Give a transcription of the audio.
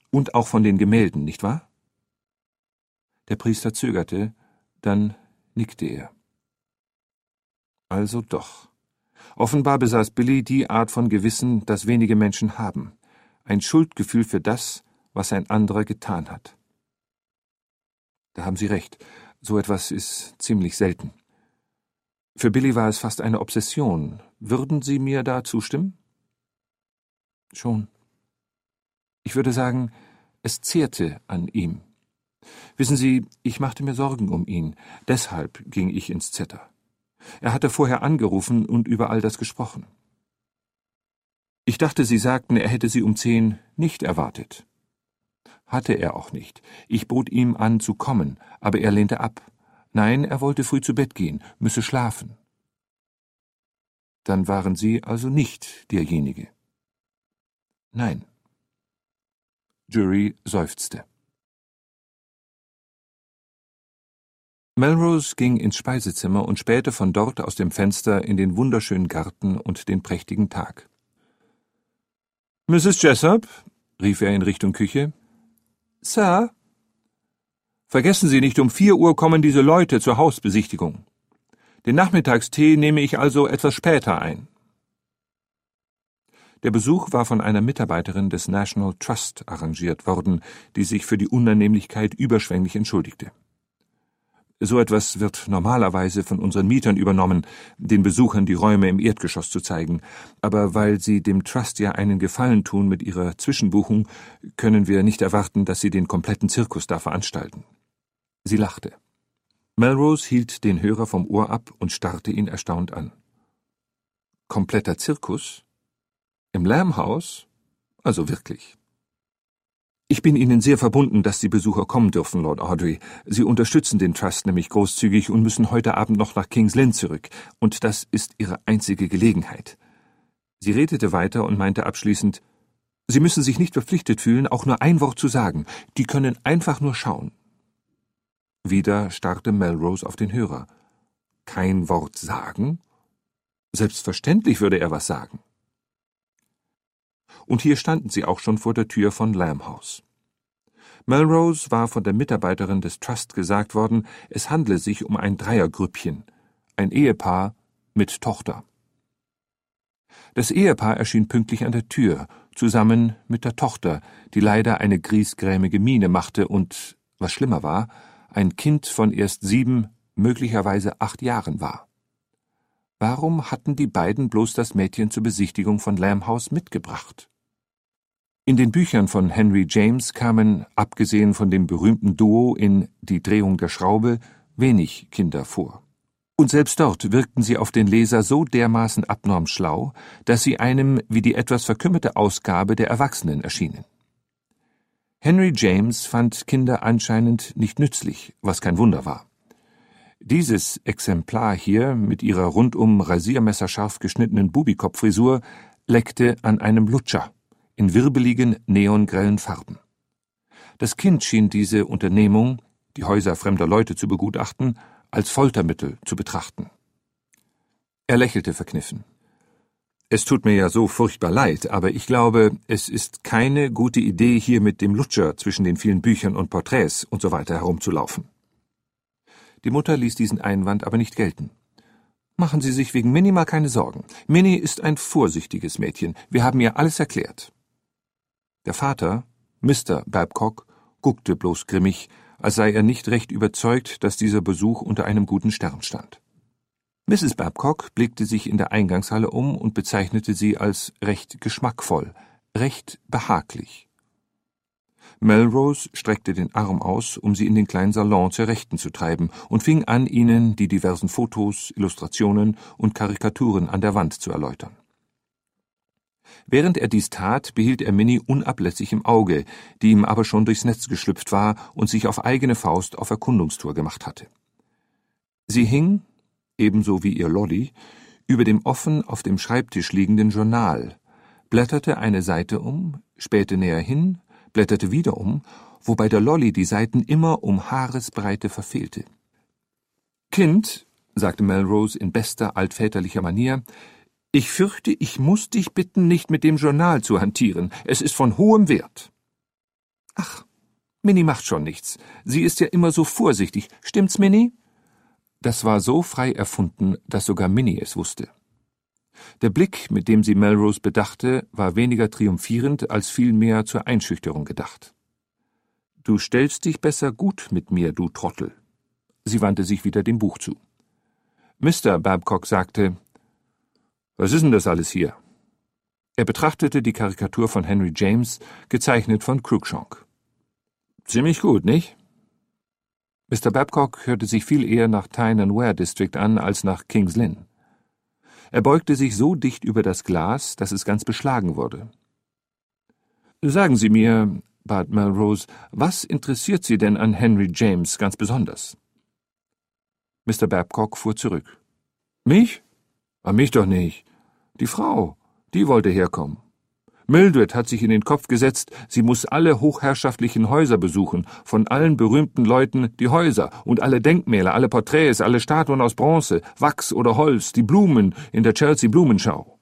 Und auch von den Gemälden, nicht wahr? Der Priester zögerte, dann nickte er. Also doch. Offenbar besaß Billy die Art von Gewissen, das wenige Menschen haben. Ein Schuldgefühl für das, was ein anderer getan hat. Da haben Sie recht. So etwas ist ziemlich selten. Für Billy war es fast eine Obsession. Würden Sie mir da zustimmen? Schon. Ich würde sagen, es zehrte an ihm. Wissen Sie, ich machte mir Sorgen um ihn. Deshalb ging ich ins Zetter. Er hatte vorher angerufen und über all das gesprochen. Ich dachte, Sie sagten, er hätte Sie um 10 nicht erwartet. Hatte er auch nicht. Ich bot ihm an, zu kommen, aber er lehnte ab. Nein, er wollte früh zu Bett gehen, müsse schlafen. Dann waren Sie also nicht derjenige. Nein. Jury seufzte. Melrose ging ins Speisezimmer und spähte von dort aus dem Fenster in den wunderschönen Garten und den prächtigen Tag. »Mrs. Jessup«, rief er in Richtung Küche. »Sir?« »Vergessen Sie nicht, um 4 Uhr kommen diese Leute zur Hausbesichtigung. Den Nachmittagstee nehme ich also etwas später ein.« Der Besuch war von einer Mitarbeiterin des National Trust arrangiert worden, die sich für die Unannehmlichkeit überschwänglich entschuldigte. So etwas wird normalerweise von unseren Mietern übernommen, den Besuchern die Räume im Erdgeschoss zu zeigen. Aber weil sie dem Trust ja einen Gefallen tun mit ihrer Zwischenbuchung, können wir nicht erwarten, dass sie den kompletten Zirkus da veranstalten. Sie lachte. Melrose hielt den Hörer vom Ohr ab und starrte ihn erstaunt an. Kompletter Zirkus? Im Lamb House? Also wirklich. »Ich bin Ihnen sehr verbunden, dass die Besucher kommen dürfen, Lord Audrey. Sie unterstützen den Trust nämlich großzügig und müssen heute Abend noch nach King's Lynn zurück. Und das ist Ihre einzige Gelegenheit.« Sie redete weiter und meinte abschließend, »Sie müssen sich nicht verpflichtet fühlen, auch nur ein Wort zu sagen. Die können einfach nur schauen.« Wieder starrte Melrose auf den Hörer. »Kein Wort sagen? Selbstverständlich würde er was sagen.« Und hier standen sie auch schon vor der Tür von Lamb House. Melrose war von der Mitarbeiterin des Trust gesagt worden, es handle sich um ein Dreiergrüppchen, ein Ehepaar mit Tochter. Das Ehepaar erschien pünktlich an der Tür, zusammen mit der Tochter, die leider eine griesgrämige Miene machte und, was schlimmer war, ein Kind von erst 7, möglicherweise 8 Jahren war. Warum hatten die beiden bloß das Mädchen zur Besichtigung von Lamb House mitgebracht? In den Büchern von Henry James kamen, abgesehen von dem berühmten Duo in »Die Drehung der Schraube«, wenig Kinder vor. Und selbst dort wirkten sie auf den Leser so dermaßen abnorm schlau, dass sie einem wie die etwas verkümmerte Ausgabe der Erwachsenen erschienen. Henry James fand Kinder anscheinend nicht nützlich, was kein Wunder war. Dieses Exemplar hier mit ihrer rundum rasiermesserscharf geschnittenen Bubikopffrisur leckte an einem Lutscher in wirbeligen, neongrellen Farben. Das Kind schien diese Unternehmung, die Häuser fremder Leute zu begutachten, als Foltermittel zu betrachten. Er lächelte verkniffen. »Es tut mir ja so furchtbar leid, aber ich glaube, es ist keine gute Idee, hier mit dem Lutscher zwischen den vielen Büchern und Porträts und so weiter herumzulaufen.« Die Mutter ließ diesen Einwand aber nicht gelten. »Machen Sie sich wegen Minnie mal keine Sorgen. Minnie ist ein vorsichtiges Mädchen. Wir haben ihr alles erklärt.« Der Vater, Mr. Babcock, guckte bloß grimmig, als sei er nicht recht überzeugt, dass dieser Besuch unter einem guten Stern stand. Mrs. Babcock blickte sich in der Eingangshalle um und bezeichnete sie als recht geschmackvoll, recht behaglich. Melrose streckte den Arm aus, um sie in den kleinen Salon zur Rechten zu treiben, und fing an, ihnen die diversen Fotos, Illustrationen und Karikaturen an der Wand zu erläutern. Während er dies tat, behielt er Minnie unablässig im Auge, die ihm aber schon durchs Netz geschlüpft war und sich auf eigene Faust auf Erkundungstour gemacht hatte. Sie hing, ebenso wie ihr Lolly, über dem offen auf dem Schreibtisch liegenden Journal, blätterte eine Seite um, spähte näher hin, blätterte wieder um, wobei der Lolly die Seiten immer um Haaresbreite verfehlte. »Kind«, sagte Melrose in bester altväterlicher Manier, »ich fürchte, ich muss dich bitten, nicht mit dem Journal zu hantieren. Es ist von hohem Wert.« »Minnie macht schon nichts. Sie ist ja immer so vorsichtig. Stimmt's, Minnie?« Das war so frei erfunden, dass sogar Minnie es wusste. Der Blick, mit dem sie Melrose bedachte, war weniger triumphierend als vielmehr zur Einschüchterung gedacht. »Du stellst dich besser gut mit mir, du Trottel.« Sie wandte sich wieder dem Buch zu. Mr. Babcock sagte, »Was ist denn das alles hier?« Er betrachtete die Karikatur von Henry James, gezeichnet von Cruikshank. »Ziemlich gut, nicht?« Mr. Babcock hörte sich viel eher nach Tyne and Wear District an als nach King's Lynn. Er beugte sich so dicht über das Glas, dass es ganz beschlagen wurde. »Sagen Sie mir«, bat Melrose, »was interessiert Sie denn an Henry James ganz besonders?« Mr. Babcock fuhr zurück. »Mich? Mich doch nicht. Die Frau, die wollte herkommen. Mildred hat sich in den Kopf gesetzt, sie muss alle hochherrschaftlichen Häuser besuchen, von allen berühmten Leuten die Häuser und alle Denkmäler, alle Porträts, alle Statuen aus Bronze, Wachs oder Holz, die Blumen in der Chelsea Blumenschau.